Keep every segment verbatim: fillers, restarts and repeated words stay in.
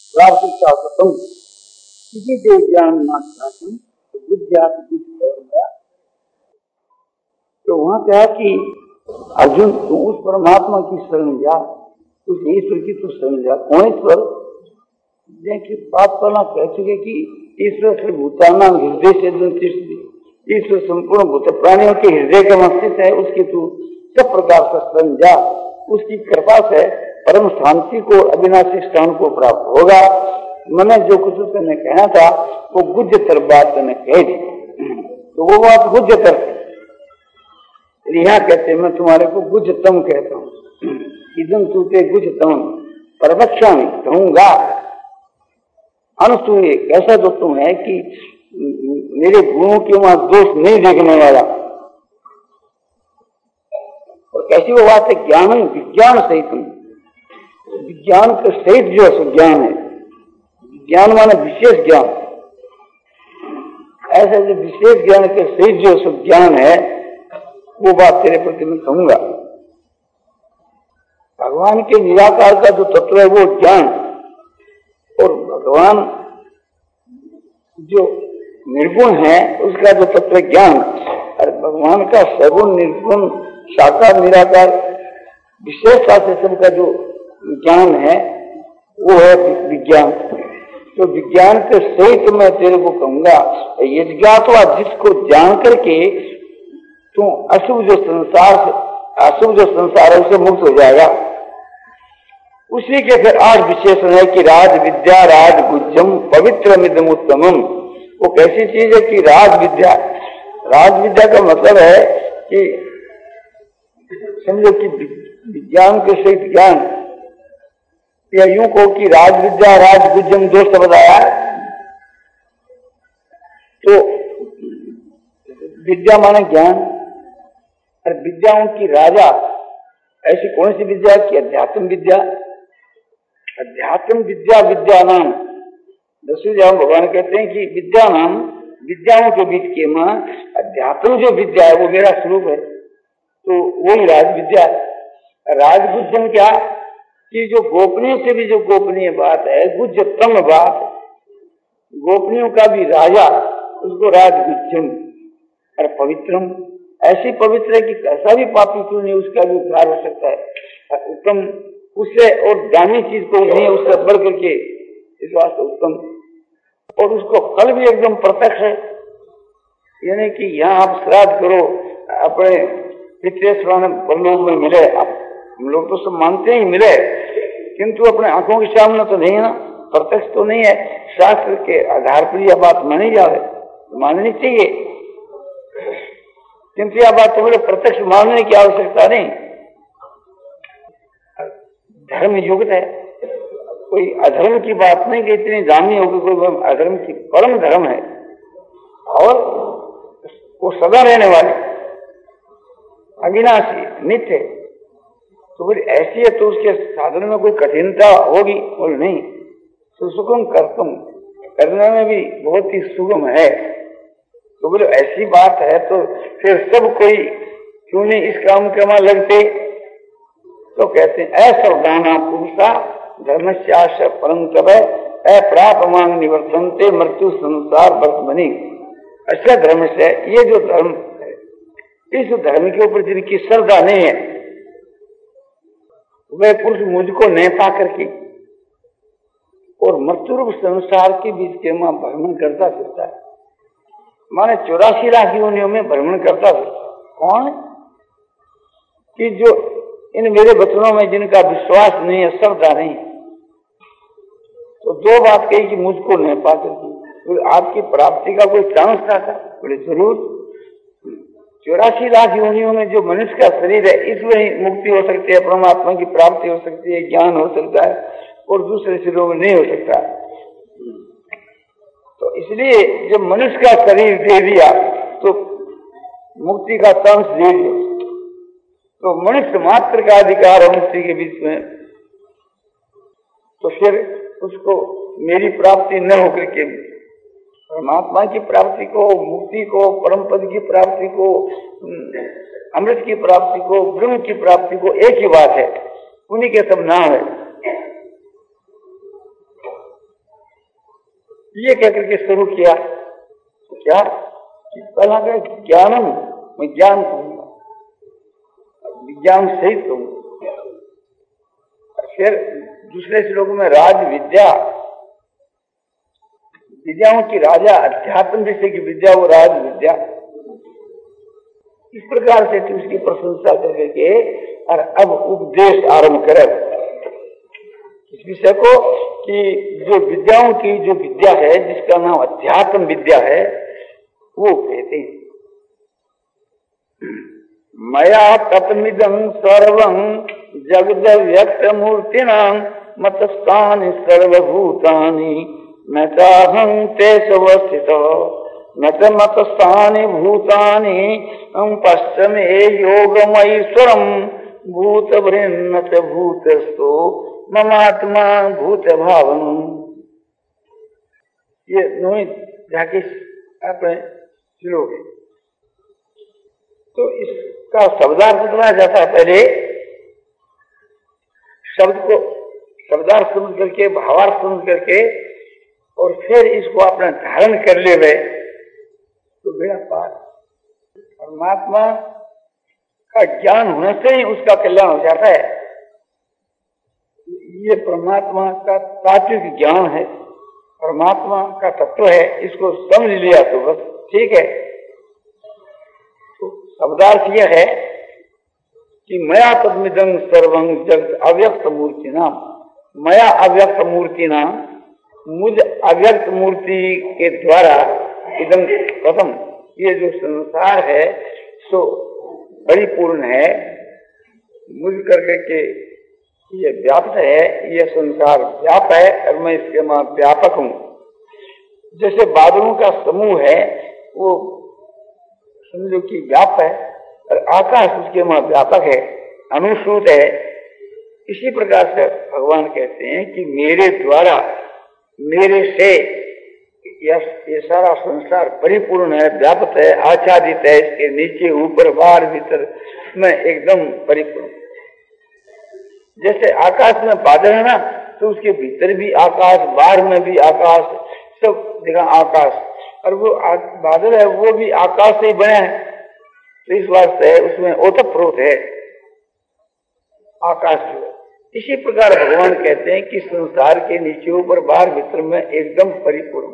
प्राप्त शास्त्रम किसी से ज्ञान मात्रात्म बुद्धियात बुद्ध हो गया। तो वहां कहा कि अर्जुन तू उस परमात्मा की शरण जा, उस ईश्वर की तू शरण जा। कौन ईश्वर? देखिए बात करना कह चुके कि ईश्वर से भूताना हृदय से ईश्वर संपूर्ण भूत प्राणियों के हृदय का मस्तिष्क है, उसकी तू सब प्रकार से शरण जा। उसकी कृपा से परम शांति को अविनाशी स्थान को प्राप्त होगा। मैंने जो कुछ उसने कहना था वो गुज्जतर बात ने कह दी, तो वो बात गुज्जतर थी। यहाँ कहते मैं तुम्हारे को गुज्जतम कहता हूँ। इदम तूते गुज्जतम परवक्षामि कहूंगा। अनुसूय कैसा जो तुम है कि मेरे गुणों के वहां दोष नहीं देखने वाला। और कैसी वो बात है? ज्ञान विज्ञान सहित, विज्ञान के सहित जो ज्ञान है, ज्ञान माने विशेष ज्ञान, ऐसा जो विशेष ज्ञान के सहित जो सब ज्ञान है वो बात तेरे प्रति मैं कहूंगा। भगवान के निराकार का जो तत्व है वो ज्ञान, और भगवान जो निर्गुण है उसका जो तत्व ज्ञान, और भगवान का सगुण निर्गुण साकार निराकार विशेषता से सबका जो ज्ञान है वो है विज्ञान। तो विज्ञान के सहित मैं तेरे को कहूंगा, ये ज्ञातवा जिसको जान करके तू अशुभ जो संसार अशुभ जो संसार है उसे मुक्त हो जाएगा। उसी के फिर आठ विशेषण है कि राज विद्या राज गुज्जम पवित्र मिदमुत्तमम। वो कैसी चीज है कि राज विद्या, राज विद्या का मतलब है कि समझो कि विज्ञान के सहित ज्ञान, या यूं को कि राज विद्या राज गुज्जम दो शब्द आया। तो विद्या माने ज्ञान, और विद्याओं की राजा ऐसी कौन सी विद्या की? अध्यात्म विद्या। अध्यात्म विद्या विद्या नाम दसवीं जाम भगवान कहते हैं कि विद्या नाम विद्याओं के बीच के मां अध्यात्म जो विद्या है वो मेरा स्वरूप है, तो वही राज विद्या। राजगुज्जम क्या कि जो गोपनीय से भी जो गोपनीय बात है, गुज्जतम बात, गोपनीयों का भी राजा, उसको राजगुज्जम। और पवित्रम ऐसी पवित्र है कि कैसा भी पापी क्यों नहीं उसका भी उद्धार हो सकता है। उत्तम उससे और दानी चीज को नहीं उससे बढ़ करके इस वास्ते उत्तम, और उसको फल भी एकदम प्रत्यक्ष है। यानी कि यहाँ आप श्राद्ध करो अपने पितृश्राद्ध परलोक में मिले, हम लोग तो सब मानते ही मिले, किंतु अपने आंखों के सामने तो नहीं है ना, प्रत्यक्ष तो नहीं है। शास्त्र के आधार पर यह बात मानी जाए, माननी चाहिए, किंतु यह बात तो मुझे प्रत्यक्ष मानने की आवश्यकता नहीं। धर्म युक्त है, कोई अधर्म की बात नहीं कि इतनी दामी होगी कोई अधर्म की, परम धर्म है और वो सदा रहने वाली अविनाशी नित्य। तो बोले ऐसी है तो उसके साधन में कोई कठिनता होगी? बोले नहीं, सुसुखम कर्तुम, करने में भी बहुत ही सुगम है। तो बोले ऐसी बात है तो फिर सब कोई क्यों नहीं इस काम के वहां लगते? तो कहते हैं असर्वदाना पुरुषा धर्मस्याश परम तप अप्राप मांग निवर्तनते मृत्यु संसार वर्तमनी। अच्छा धर्म से ये जो धर्म है, इस धर्म के ऊपर जिनकी श्रद्धा नहीं है वह पुरुष मुझको नहीं पा करके और मृत्यु रूप संसार के बीच के मां भ्रमण करता फिरता है। माने चौरासी लाख योनियों में भ्रमण करता फिरता। कौन? कि जो इन मेरे वचनों में जिनका विश्वास नहीं है, श्रद्धा नहीं है। तो दो बात कही कि मुझको नहीं पा सकती, तो आपकी प्राप्ति का कोई चांस था? बोले जरूर। चौरासी लाख योनियों में जो मनुष्य का शरीर है इसमें ही मुक्ति हो सकती है, परमात्मा की प्राप्ति हो सकती है, ज्ञान हो सकता है, और दूसरे शरीरों में नहीं हो सकता। तो इसलिए जब मनुष्य का शरीर दे दिया तो मुक्ति का चांस दे दिया। तो मनुष्य मात्र का अधिकार है मुक्ति के बीच में, तो फिर उसको मेरी प्राप्ति न होकर के परमात्मा की प्राप्ति को, मुक्ति को, परम पद की प्राप्ति को, अमृत की प्राप्ति को, ब्रह्म की प्राप्ति को एक ही बात है, उन्हीं के सब नाम है। ये कहकर के शुरू किया। तो क्या कि पहला कह ज्ञानम, मैं ज्ञान कहूंगा, विज्ञान सहित कहूंगा। फिर दूसरे श्लोक में राज विद्या, विद्याओं की राजा, अध्यात्म जैसे की विद्या वो राज विद्या। इस प्रकार से उसकी प्रशंसा करके और अब उपदेश आरंभ करे इस विषय को कि जो विद्याओं की जो विद्या है जिसका नाम अध्यात्म विद्या है वो कहते हैं मया तत्मिदं सर्वं जगद व्यक्त मूर्तिनां मतस्थानि सर्वभूतानि न चाहं तेष्वस्थितो न च मतस्थानि भूतानि पश्चिमे योगमैश्वरं भूतभृन्न च भूतस्थो ममात्मा भूत भावन। ये नोई जाके अपने श्लोक है। तो इसका शब्दार्थ सुना जाता है। पहले शब्द को शब्दार्थ समझ करके, भावार्थ समझ करके और फिर इसको अपना धारण कर ले गए तो बेड़ा पार। परमात्मा का ज्ञान होने से ही उसका कल्याण हो जाता है। ये परमात्मा का तात्विक ज्ञान है, परमात्मा का तत्व है, इसको समझ लिया तो बस ठीक है। तो शब्दार्थ यह है कि मया तद्मिदं सर्वं जगत अव्यक्त मूर्ति नाम, मया अव्यक्त मूर्ति नाम, मुझ अव्यक्त मूर्ति के द्वारा इदं प्रथम ये जो संसार है सो परिपूर्ण है, मुझ करके के ये व्याप्त है, ये संसार व्याप है और मैं इसके मां व्यापक हूं। जैसे बादलों का समूह है वो समझो कि व्याप है और आकाश उसके मां व्यापक है, अनुसूत है। इसी प्रकार से भगवान कहते हैं कि मेरे द्वारा, मेरे से ये सारा संसार परिपूर्ण है, व्याप्त है, आच्छादित है, इसके नीचे ऊपर बाहर भीतर में एकदम परिपूर्ण। जैसे आकाश में बादल है ना तो उसके भीतर भी आकाश, बाहर में भी आकाश, सब जगह आकाश, और वो बादल है वो भी आकाश से ही बने हैं। तो इस वास्ते उसमें ओतप्रोत है आकाश। इसी प्रकार भगवान कहते हैं कि संसार के नीचे ऊपर बाहर भीतर में एकदम परिपूर्ण।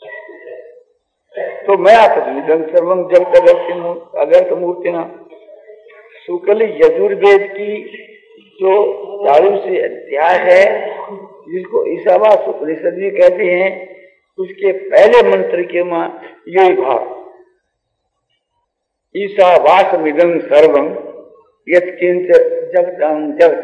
तो मैं आत्मनिदं सर्वं जगत अव्यक्त मूर्ति ना, शुक्ल यजुर्वेद की जो चालीसवीं अध्याय है जिसको ईशावास उपनिषद भी कहते हैं, उसके पहले मंत्र के मां यही भाव ईशावासमिदं सर्वं यत्किंच जगतं जगत्।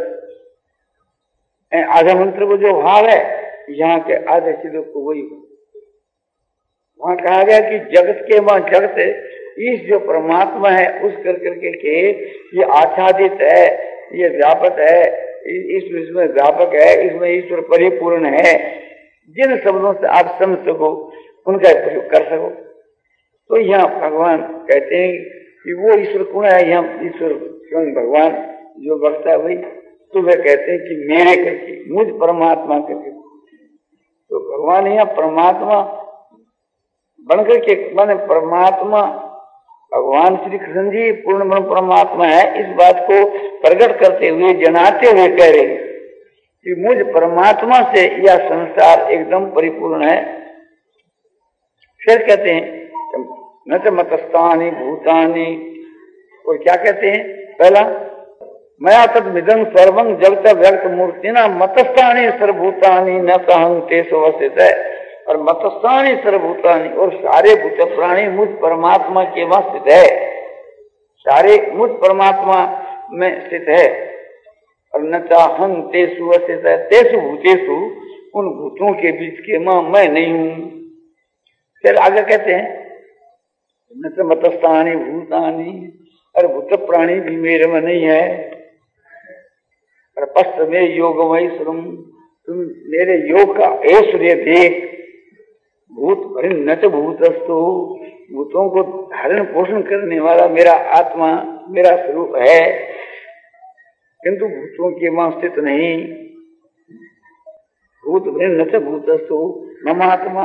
आधा मंत्र को जो भाव है यहाँ के आधे श्लोक को वही वहां कहा गया कि जगत के मां जगत, इस जो परमात्मा है उस कर करके के ये आच्छादित है, ये व्यापक है, ईश्वर इसमें व्यापक है, इसमें ईश्वर परिपूर्ण है। जिन शब्दों से आप समझ सको उनका प्रयोग कर सको। तो यहाँ भगवान कहते हैं कि वो ईश्वर कौन है, यहाँ ईश्वर स्वयं भगवान जो बखता है वही। तो वे कहते हैं कि मेरे करके, मुझ परमात्मा करके। तो भगवान यहाँ परमात्मा बनकर के माने परमात्मा भगवान श्री कृष्ण जी पूर्ण ब्रह्म परमात्मा है, इस बात को प्रकट करते हुए, जनाते हुए कह रहे हैं कि मुझ परमात्मा से यह संसार एकदम परिपूर्ण है। फिर कहते हैं न च मतस्थानि भूतानि, और क्या कहते हैं, पहला मया तद्मिदं सर्वं जगत व्यक्त मूर्तिना मतस्थानि सर्वभूतानि न कहं तेषु अवस्थित है। और मतस्थानि सर्वभूतानि, और सारे भूत प्राणी मुझ परमात्मा के वहां स्थित है, सारे मुझ परमात्मा में स्थित है। और न चाहं तेषु अवस्थित है, तेषु भूतेषु, उन भूतों के बीच के मां मैं नहीं हूं। फिर आगे कहते हैं न च मतस्थानि भूतानि, और भूत प्राणी भी मेरे में नहीं है। और पश्च में योगमय श्रम, तुम मेरे योग का ऐश्वर्य देख। भूत न च भूतस्थो, भूतों को धारण पोषण करने वाला मेरा आत्मा, मेरा स्वरूप है, किंतु भूतों के मां स्थित नहीं। भूत न च भूतस्थो ममात्मा,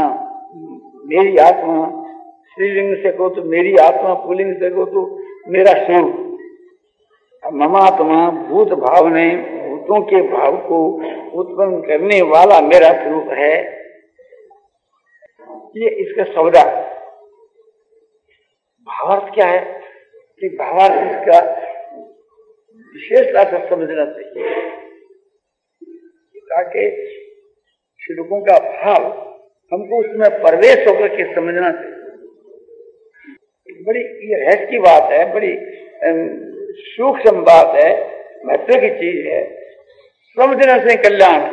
मेरी आत्मा, स्त्रीलिंग से कहो तो मेरी आत्मा, पुल्लिंग से कहो तो मेरा स्वरूप। ममात्मा भूत भाव ने भूतों के भाव को उत्पन्न करने वाला मेरा स्वरूप है। ये इसका सौदा। भावार्थ क्या है कि भावार्थ इसका विशेषता से समझना चाहिए ताकि श्लोकों का भाव हमको उसमें प्रवेश होकर के समझना चाहिए। बड़ी ये रहस्य की बात है, बड़ी सूक्ष्म बात है, महत्व की चीज है, समझने से कल्याण।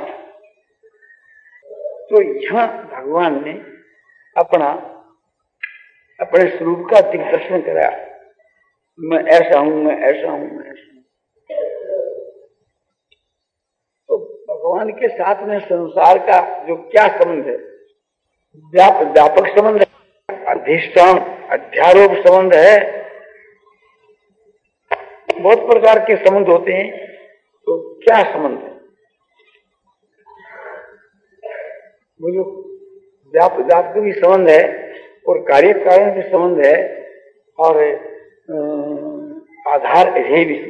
तो यहां भगवान ने अपना अपने स्वरूप का दिग्दर्शन कराया। मैं ऐसा हूं, मैं ऐसा हूं, मैं ऐसा हूं। तो भगवान के साथ में संसार का जो क्या संबंध है, व्याप व्यापक संबंध है, अधिष्ठान अध्यारोप संबंध है, बहुत प्रकार के संबंध होते हैं। तो क्या संबंध है? वो जो व्याप व्याप का भी संबंध है और कार्य कारण भी संबंध है और आधार है भी।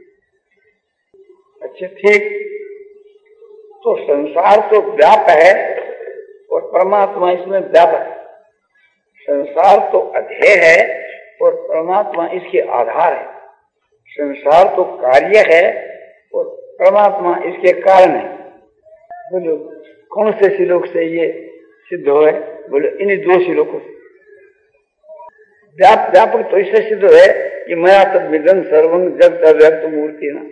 अच्छा ठीक, तो संसार तो व्याप है और परमात्मा इसमें व्यापक है। संसार तो अध्यय है और परमात्मा इसके आधार है। संसार तो कार्य है और परमात्मा इसके कारण है। बोलो कौन से श्लोक से ये सिद्ध हो है? बोलो इन दो श्लोकों से। व्याप व्यापक तो इससे सिद्ध है कि मैं तद विदन सर्वं जगत अव्यक्त मूर्ति ना,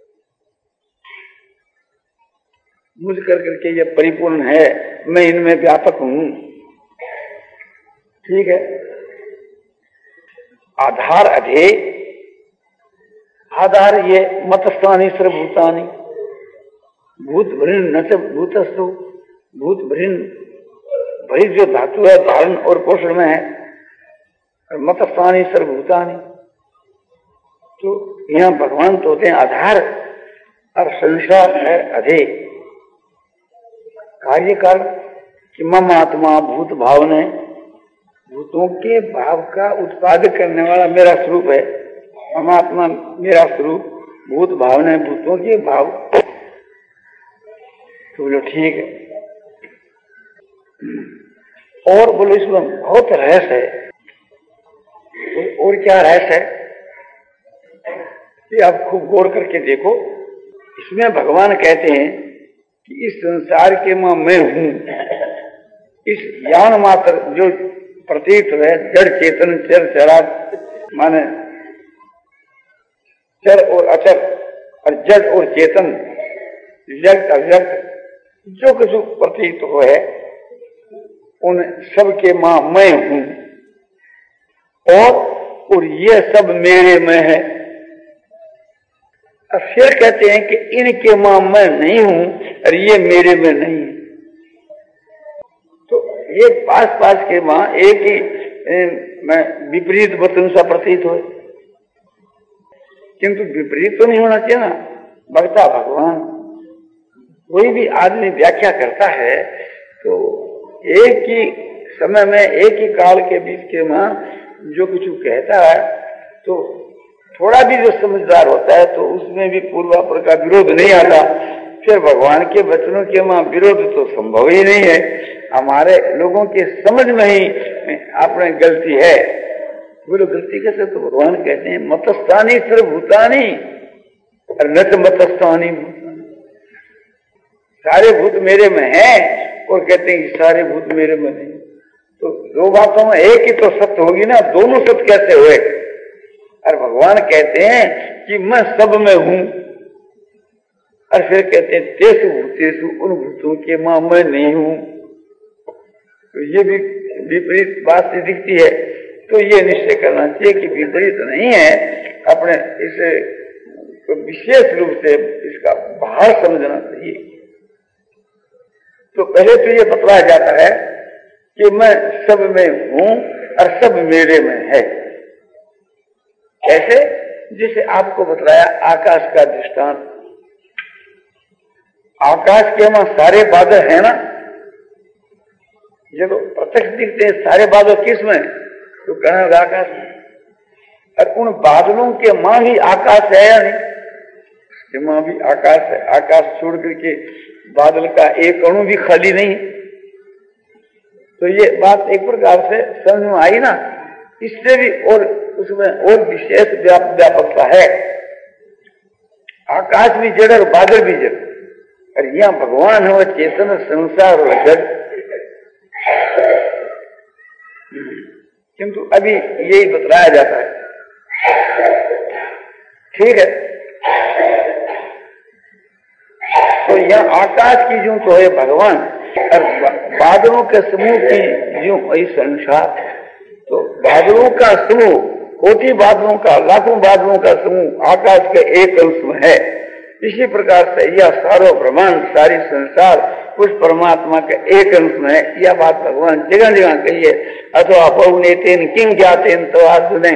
मुझ कर करके ये परिपूर्ण है, मैं इनमें व्यापक हूं। ठीक है। आधार अधेय, आधार ये मतस्थानी सर्वभूतानि, भूत भृन न च भूतस्तु, भूत भृन भरी जो धातु है धारण और पोषण में है, और मतस्थानी सर्वभूतानि। तो यहाँ भगवान तो होते हैं आधार और संसार है अधेय। कार्य कारण कि मम आत्मा भूत भाव ने, भूतों के भाव का उत्पादक करने वाला मेरा स्वरूप है। मम आत्मा मेरा स्वरूप, भूत भाव ने भूतों के भाव। तो बोलो ठीक है। और बोलो इसमें बहुत रहस्य है। और क्या रहस्य है कि आप खूब गौर करके देखो। इसमें भगवान कहते हैं कि इस संसार के मां मैं हूं। इस ज्ञान मात्र जो प्रतीत है, जड़ चेतन चर चरा माने चर और अचर और जड़ और चेतन, व्यक्त अव्यक्त जो कुछ प्रतीत हो है, उन सब के मां मैं हूं। और और ये सब मेरे में है। अब फिर कहते हैं कि इनके मां मैं नहीं हूं और ये मेरे में नहीं है। तो ये पास पास के मां एक ही मैं विपरीत वचन सा प्रतीत हो, किंतु विपरीत तो नहीं होना चाहिए ना। वक्ता भगवान, कोई भी आदमी व्याख्या करता है तो एक ही समय में एक ही काल के बीच के मां जो कुछ कहता है, तो थोड़ा भी जो समझदार होता है तो उसमें भी पूर्वापर का विरोध नहीं आता। फिर भगवान के वचनों के मां विरोध तो संभव ही नहीं है। हमारे लोगों के समझ में ही अपने गलती है। बोलो गलती कैसे? तो भगवान कहते हैं मतस्थानी सर्वभूतानि और न च मतस्थानी भूतानि। सारे भूत मेरे में हैं और कहते हैं कि सारे भूत मेरे में नहीं। तो दो बातों में एक ही तो सत्य होगी ना, दोनों सत्य कैसे हुए? और भगवान कहते हैं कि मैं सब में हूं, और फिर कहते हैं तेसु भूतेषु, उन भूतों के मां मैं नहीं हूं। तो ये भी विपरीत बात से दिखती है। तो ये निश्चय करना चाहिए कि विपरीत नहीं है, अपने इसे तो विशेष रूप से इसका बाहर समझना चाहिए। तो पहले तो ये बतलाया जाता है कि मैं सब में हूं और सब मेरे में है। कैसे? जिसे आपको बतलाया आकाश का दृष्टांत। आकाश के वहां सारे बादल है ना, ये तो प्रत्यक्ष दिखते हैं सारे बादल किस में, तो कहना आकाश में। और उन बादलों के मां भी आकाश है या नहीं, मां भी आकाश है। आकाश छोड़ करके बादल का एक अणु भी खाली नहीं। तो ये बात एक प्रकार से समझ में आई ना। इससे भी और उसमें और विशेष व्याप, व्यापकता है। आकाश भी जड़ और बादल भी जड़, और यहाँ भगवान है वो चेतन संसार और जड़। किंतु अभी यही बतलाया जाता है। ठीक है, तो यहाँ आकाश की जो तो है भगवान, और बादलों के समूह की जो है संसार। तो बादलों का समूह, कोटि बादलों का, लाखों बादलों का समूह आकाश के एक अंश में है। इसी प्रकार से यह सारो ब्रह्मांड, सारी संसार उस परमात्मा के एक अंश में है। यह बात भगवान जगह जगह कही है। अथवा बहुनेतेन किंग जातेन तो अर्जुन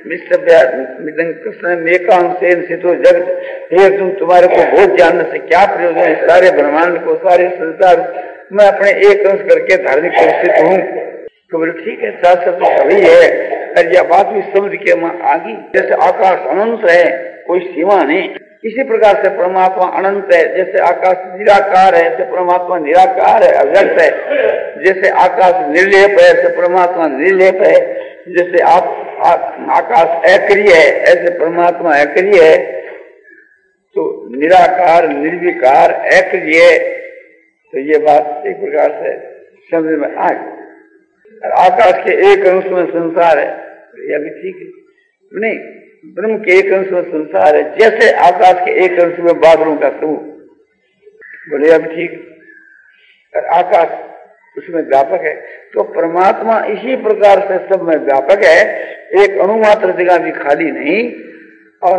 कृष्ण एकांशेन सितो जगत, हे तुम तुम्हारे को बहुत जानने से क्या प्रयोजन है। सारे ब्रह्मांड को, सारे संसार मैं अपने एक अंश करके धार्मिक स्थित हूँ। तो बोले ठीक है, शास्त्र तो सभी है। और यह बात भी समझ के वहां आगी। जैसे आकाश अनंत है, कोई सीमा नहीं, इसी प्रकार से परमात्मा अनंत है। जैसे आकाश निराकार है, ऐसे परमात्मा निराकार है, अव्यक्त है। जैसे आकाश निर्लेप है, ऐसे परमात्मा निर्लेप है। जैसे आप आ, आकाश अक्रिय है, ऐसे परमात्मा अक्रिय है। तो निराकार, निर्विकार, अक्रिय, तो ये बात एक प्रकार से समझ में आ गई। आकाश के एक अंश में संसार है, यह भी ठीक है नहीं। ब्रह्म के एक अंश में संसार है, जैसे आकाश के एक अंश में बादलों का समूह, बोले अब ठीक। और आकाश उसमें व्यापक है, तो परमात्मा इसी प्रकार से सब में व्यापक है। एक अणुमात्र जगह भी खाली नहीं, और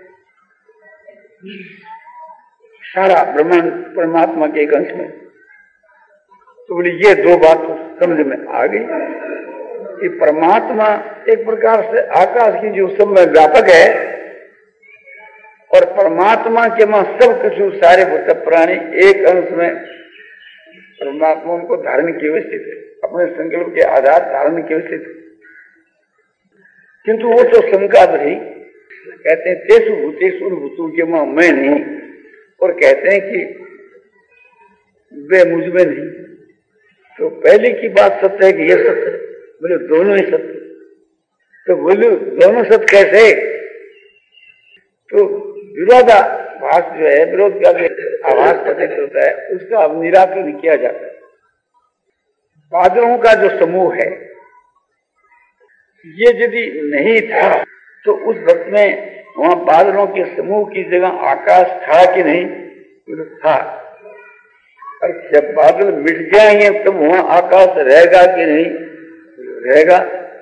सारा ब्रह्मांड परमात्मा के एक अंश में। तो बोले ये दो बात समझ में आ गई कि परमात्मा एक प्रकार से आकाश की जो सब में व्यापक है, और परमात्मा के मां सब कुछ सारे भूत प्राणी एक अंश में परमात्मा उनको धारण की व्यवस्थित है, अपने संकल्प के आधार धारण की व्यवस्थित है। किंतु वो तो शंका रही, कहते हैं तेसु भूतेषु भूतों के मां मैं नहीं, और कहते हैं कि वे मुझ में नहीं। तो पहले की बात सत्य है कि यह सत्य है, बोले दोनों ही सत्य। तो बोले दोनों सत्य कैसे? तो विरोधाभास जो है, विरोध का आभास प्रतीत होता है, उसका अब निराकरण किया जाता है। बादलों का जो समूह है, ये यदि नहीं था तो उस वक्त में वहां बादलों के समूह की जगह आकाश था कि नहीं? था। और जब बादल मिट जाएंगे तब तो वहां आकाश रहेगा कि नहीं? रहेगा।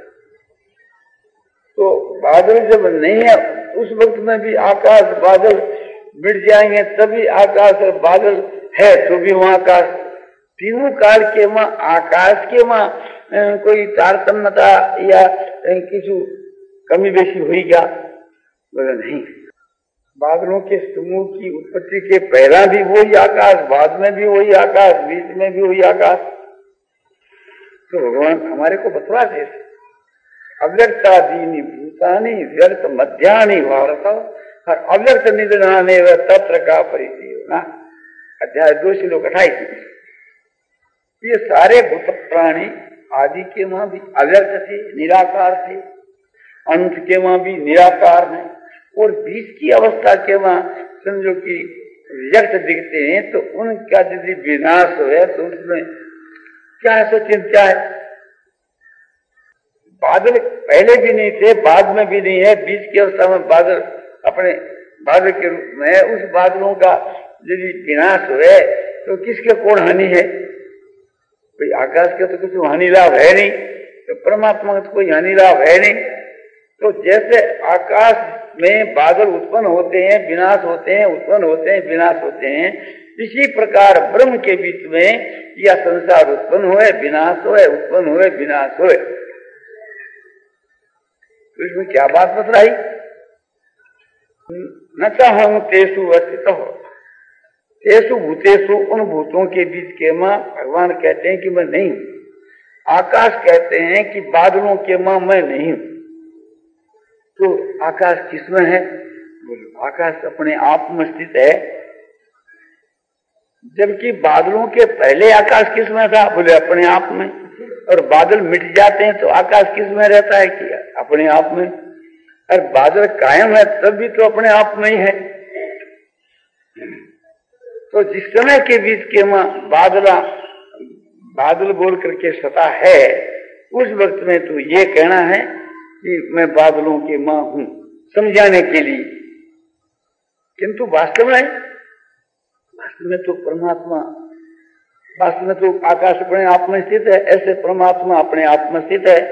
तो बादल जब नहीं है उस वक्त में भी आकाश, बादल मिट जाएंगे तभी आकाश और बादल है तो भी वहां आकाश। तीनों काल के वहां आकाश के वहां कोई तारतम्यता या किसी कमी बेशी हुई क्या? बोले नहीं। बादलों के समूह की उत्पत्ति के पहला भी वही आकाश, बाद में भी वही आकाश, बीच में भी वही आकाश। तो भगवान हमारे को बतला दे, अव्यक्तादीनि भूतानि व्यक्त मध्यानि भारत, और अव्यक्त निधनाने व तत्र का परिचय होना। अध्याय दो श्लोक अट्ठाईस। ये सारे भूत प्राणी आदि के वहां भी अव्यक्त थे, निराकार थे, अंत के वहां भी निराकार है, और बीच की अवस्था के वहां समझो कि व्यक्त दिखते हैं। तो उनका यदि विनाश हो है तो उसमें क्या ऐसा चिंता है? बादल पहले भी नहीं थे, बाद में भी नहीं है, बीच की अवस्था में बादल अपने बादल के रूप में है। उस बादलों का यदि विनाश हो है तो किसके कौन हानि है? कोई आकाश के तो कुछ हानि लाभ है नहीं, तो परमात्मा का तो कोई हानि लाभ है नहीं। तो जैसे आकाश में बादल उत्पन्न होते हैं, विनाश होते हैं, उत्पन्न होते हैं, विनाश होते हैं, इसी प्रकार ब्रह्म के बीच में यह संसार उत्पन्न हुए, विनाश हुए, उत्पन्न हुए, विनाश हुए। तो इसमें क्या बात बतलाई? न चाहूं तेसु अस्तित्व, तेसु भूतेषु, उन भूतों के बीच के मां भगवान कहते हैं कि मैं नहीं हूं। आकाश कहते हैं कि बादलों के मां मैं नहीं हूं। तो आकाश किसमें है? बोले आकाश अपने आप में स्थित है। जबकि बादलों के पहले आकाश किसमें था? बोले अपने आप में। और बादल मिट जाते हैं तो आकाश किसमें रहता है? कि अपने आप में। और बादल कायम है तब भी तो अपने आप में ही है। तो जिस समय के बीच के मां बादला बादल बोल करके सता है, उस वक्त में तो ये कहना है कि मैं बादलों के मां हूं, समझाने के लिए। किंतु वास्तव में वास्तव में तो परमात्मा, वास्तव में तो आकाश अपने आप में स्थित है, ऐसे परमात्मा अपने आप में स्थित है।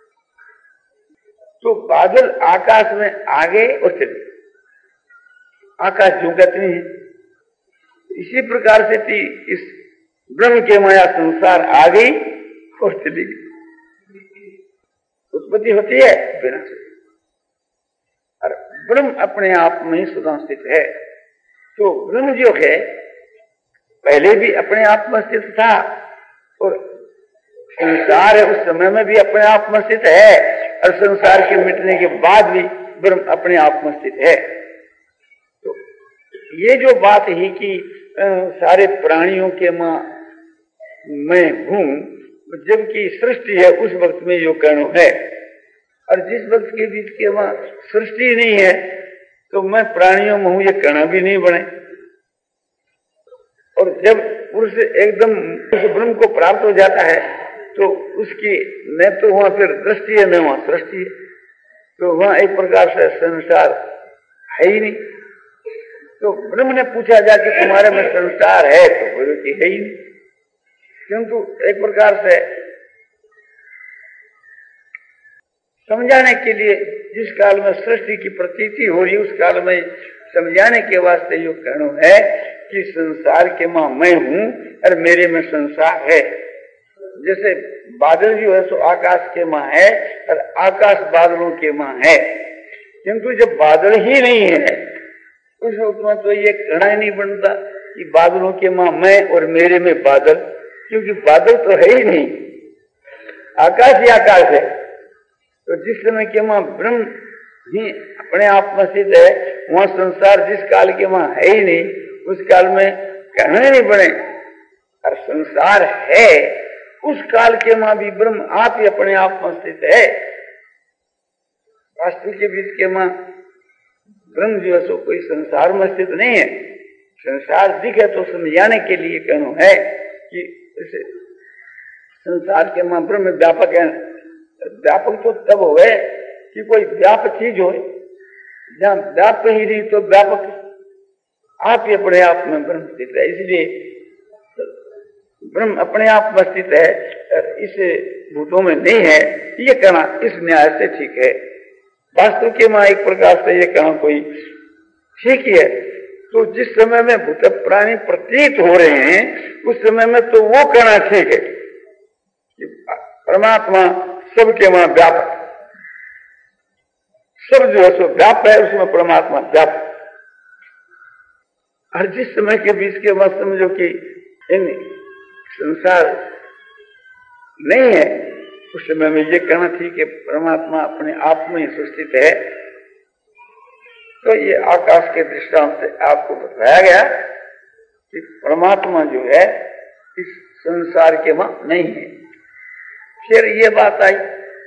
तो बादल आकाश में आगे और चले, आकाश जो कहते हैं, इसी प्रकार से थी इस ब्रह्म के माया संसार आ गई और चली गई। उत्पत्ति होती है, विनाश। और ब्रह्म अपने आप में सदा स्थित है। तो ब्रह्म जो है पहले भी अपने आप में स्थित था और संसार है उस समय में भी अपने आप में स्थित है, और संसार के मिटने के बाद भी ब्रह्म अपने आप में स्थित है। तो ये जो बात है कि आ, सारे प्राणियों के मां मैं हूं, जबकि सृष्टि है उस वक्त में जो कहना है, और जिस वक्त के बीच के मां सृष्टि नहीं है तो मैं प्राणियों में हूं ये कहना भी नहीं बने। और जब पुरुष एकदम उस ब्रह्म को प्राप्त हो जाता है तो उसकी न तो वहां फिर दृष्टि है न वहां सृष्टि है, तो वहां एक प्रकार से संसार है ही नहीं। तो ब्रह्म ने पूछा जाके तुम्हारे में संसार है? तो बोले कि है ही नहीं। किंतु एक प्रकार से समझाने के लिए जिस काल में सृष्टि की प्रतीति हो रही उस काल में समझाने के वास्ते जो कहना है कि संसार के मां मैं हूं और मेरे में संसार है। जैसे बादल जो है सो आकाश के मां है और आकाश बादलों के मां है, किंतु जब बादल ही नहीं है उस वक्त में तो ये कहना ही नहीं बनता कि बादलों के मां मैं और मेरे में बादल, क्योंकि बादल तो है ही नहीं, आकाश ही आकाश है। तो जिस समय के मां ब्रह्म ही अपने आप में स्थित है, वहां संसार जिस काल के मां है ही नहीं, उस काल में कहना ही नहीं बने। और संसार है उस काल के मां भी ब्रह्म आप ही अपने आप में स्थित है। वास्तु के बीच के मां ब्रह्म जो है सो कोई संसार में स्थित नहीं है। संसार दिखे तो समझाने के लिए कहना है कि इसे संसार के मां ब्रह्म व्यापक है। व्यापक तो तब हो कि कोई व्यापक चीज हो, जहां व्याप ही नहीं तो व्यापक आप ही अपने आप में ब्रह्म स्थित है। इसलिए ब्रह्म अपने आप में स्थित है और इस भूतों में नहीं है, ये कहना इस न्याय से ठीक है। वास्तु के मां एक प्रकार से ये कहना कोई ठीक ही है। तो जिस समय में भूत प्राणी प्रतीत हो रहे हैं उस समय में तो वो कहना ठीक है कि परमात्मा सबके मां व्यापक, सब जो है सो व्याप है, उसमें परमात्मा व्यापक। और जिस समय के बीच के मत समझो कि इन संसार नहीं है, उस समय में ये कहना ठीक है परमात्मा अपने आप में ही सुस्थित है। तो ये आकाश के दृष्टांत से आपको बताया गया कि परमात्मा जो है इस संसार के मां नहीं है। फिर ये बात आई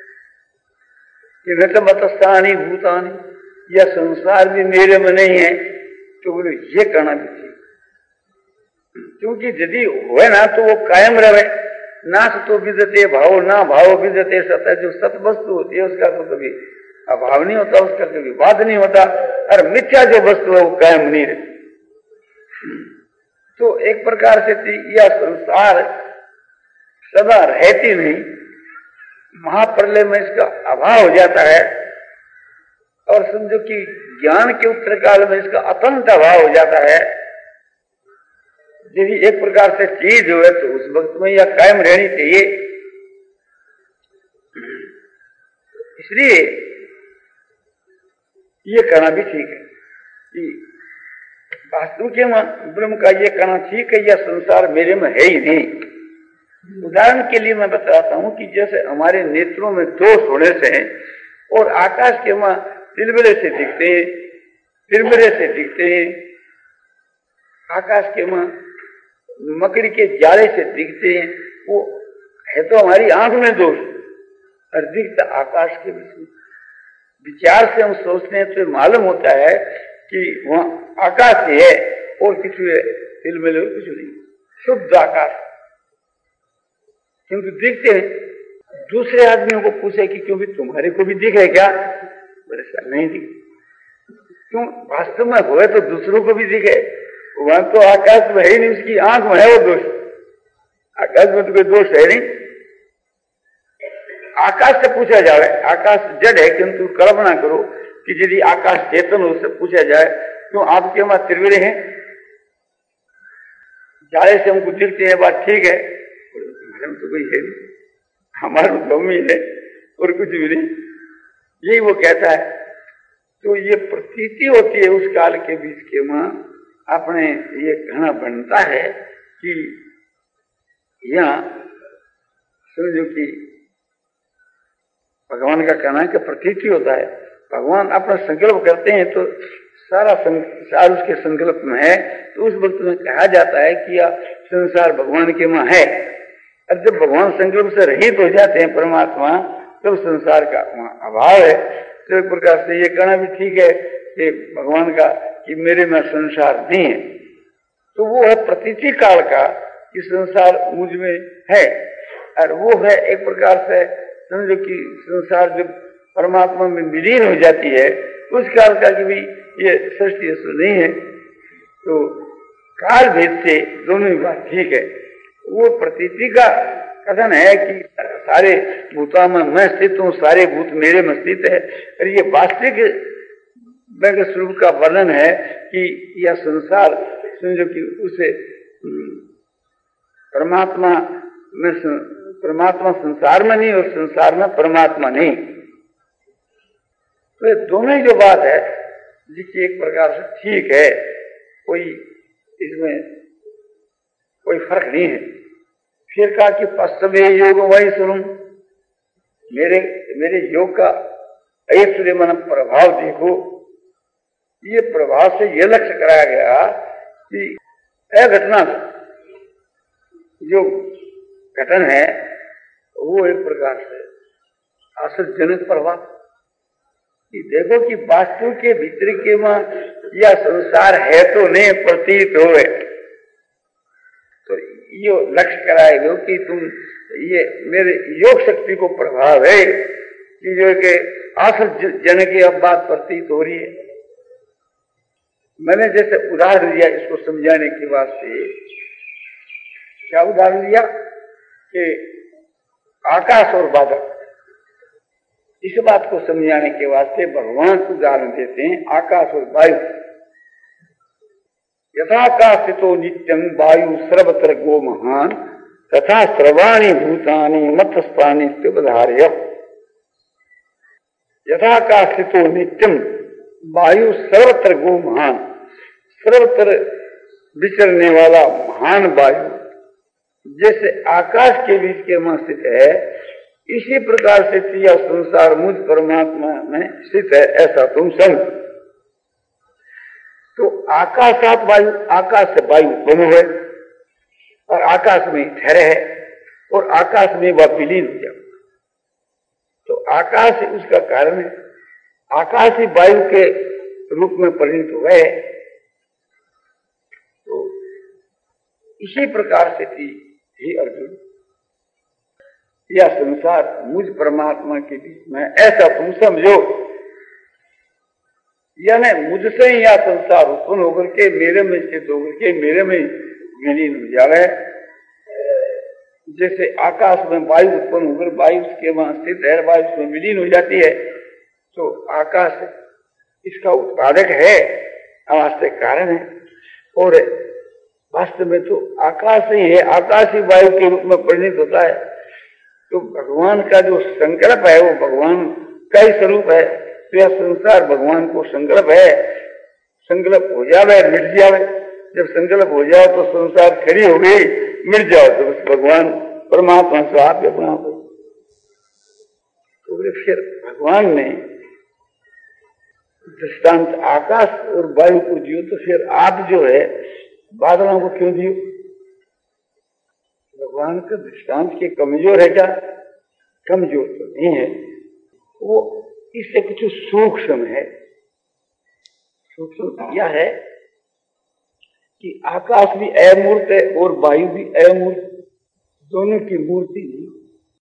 कि नटमतस्थानी भूतानी, यह संसार भी मेरे में नहीं है, तो बोले ये कहना भी ठीक, क्योंकि यदि हुए ना तो वो कायम रहे। नाश तो विदते भाव, ना भाव विदते सत्य। जो सत वस्तु होती है उसका तो कभी अभाव नहीं होता, उसका कभी बाध नहीं होता, और मिथ्या जो वस्तु है वो कायम नहीं रहती। तो एक प्रकार से यह संसार सदा रहती नहीं, महाप्रलय में इसका अभाव हो जाता है, और समझो कि ज्ञान के उत्तर काल में इसका अतंत अभाव हो जाता है। यदि एक प्रकार से चीज हो तो उस वक्त में यह कायम रहनी चाहिए। इसलिए ये कहना भी ठीक है कि वास्तु के ब्रह्म का ये कहना ठीक है, यह संसार मेरे में है ही नहीं। तो उदाहरण के लिए मैं बताता हूं कि जैसे हमारे नेत्रों में दोष होने से और आकाश के वहां तिलबिले से दिखते हैं, तिरबिरे से दिखते हैं, आकाश के वहां मकड़ी के जाले से दिखते हैं, वो है तो हमारी आंख में दोष और दिखता आकाश के बीच में। विचार से हम सोचते हैं तो मालूम होता है कि वहां आकाश ही है और कुछ तिलबिले कुछ नहीं, शुद्ध आकाश। किंतु दिखते हैं, दूसरे आदमियों को पूछे कि क्यों भी तुम्हारे को भी दिख है क्या? बोले सर नहीं दिख। क्यों? वास्तव में हुए तो दूसरों को भी दिखे, वहां तो आकाश में है नहीं, उसकी आंख में है वो दोष। आकाश में तो कोई दोष है नहीं। आकाश से पूछा जाए, आकाश जड़ है, किंतु कल्पना करो कि यदि आकाश चेतन उससे पूछा जाए क्यों आपके वहां त्रिवेणी है, जाले से हमको दिखते हैं, बात ठीक है, हमारे तो कोई है नहीं, हमारे तो हम ही है और कुछ भी नहीं, यही वो कहता है। तो ये प्रतीति होती है उस काल के बीच के वहां अपने ये कहना बनता है कि यहाँ समझो कि भगवान का कहना है कि प्रतीति होता है। भगवान अपना संकल्प करते हैं तो सारा संसार उसके संकल्प में है, तो उस वक्त में कहा जाता है कि यह संसार भगवान के वहां है। और जब भगवान संकल्प से रहित हो जाते हैं परमात्मा, तब तो संसार का वहां अभाव है। तो एक प्रकार से ये कहना भी ठीक है कि भगवान का कि मेरे में संसार नहीं है, तो वो है प्रतीति काल का कि संसार मुझ में है। और वो है एक प्रकार से समझो कि संसार जब परमात्मा में विलीन हो जाती है उस काल का कि भी ये सृष्टि ऐसा नहीं है। तो काल भेद से दोनों ही बात ठीक है। वो प्रतीति का कथन है कि सारे भूतों में मैं स्थित हूँ, सारे भूत मेरे में स्थित है। और ये वास्तविक व्यंग स्वरूप का वर्णन है कि यह संसार समझो कि उसे परमात्मा में, परमात्मा संसार में नहीं और संसार में परमात्मा नहीं। तो ये दोनों ही जो बात है जिसकी एक प्रकार से ठीक है, कोई इसमें कोई फर्क नहीं है। फिर कहा कि पश्चिमे योग वही सुनूं, मेरे मेरे योग का ऐश्वर्य मन प्रभाव देखो। ये प्रभाव से यह लक्ष्य कराया गया कि अघटना जो घटन है वो एक प्रकार से आश्चर्यजनक प्रभाव कि देखो कि वास्तु के भीतर के वहां यह संसार है तो नहीं प्रतीत हो। तो ये लक्ष्य कराएगा कि तुम ये मेरे योग शक्ति को प्रभाव है कि जो कि आश्चर्यजनक की अब बात प्रतीत हो रही है। मैंने जैसे उदाहरण दिया इसको समझाने के वास्ते, क्या उदाहरण दिया कि आकाश और बादल, इस बात को समझाने के वास्ते भगवान उदाहरण देते हैं आकाश और वायु। यथाकाशितो नित्यं वायु सर्वत्र गो महान तथा सर्वाणि भूतानि मत्स्थानि त्युपधार्य। यथाकाशितो नित्यं वायु सर्वत्र गो महान, सर्वत्र विचरने वाला महान वायु जैसे आकाश के बीच के में स्थित है, इसी प्रकार से यह संसार मुझ परमात्मा में स्थित है, ऐसा तुम समझ। तो आकाशात वायु, आकाश से वायु उत्पन्न हुए और आकाश में ठहरे है और आकाश में वह विलीन हो जाए। तो आकाश उसका कारण है, आकाश ही वायु के रूप में परिणत हुए। तो इसी प्रकार से थी ही अर्जुन, यह संसार मुझ परमात्मा के बीच में, ऐसा तुम समझो। यानी मुझसे ही यह संसार उत्पन्न होकर के मेरे में स्थित होकर के मेरे में विलीन हो जाए। जैसे आकाश में वायु उत्पन्न होकर वायु उसके वहां स्थित है, वायु उसमें विलीन हो जाती है। तो आकाश इसका उत्पादक है, अवास्तविक कारण है। और वास्तव में तो आकाश ही है, आकाश ही वायु के रूप में परिणित होता है। तो भगवान का जो संकल्प है वो भगवान का ही स्वरूप है। तो यह संसार भगवान को संकल्प है, संकल्प हो जाए मिट जाए। जब संकल्प हो जाए तो संसार खड़ी हो गई, मिट जाओ तो भगवान परमात्मा से आप अपना हो। तो फिर भगवान ने दृष्टांत आकाश और वायु को दियो, तो फिर आप जो है बादलों को क्यों दियो? भगवान का दृष्टांत के कमजोर है क्या? कमजोर तो नहीं है, वो इससे कुछ सूक्ष्म है। सूक्ष्म यह है कि आकाश भी अमूर्त है और वायु भी अमूर्त, दोनों की मूर्ति नहीं।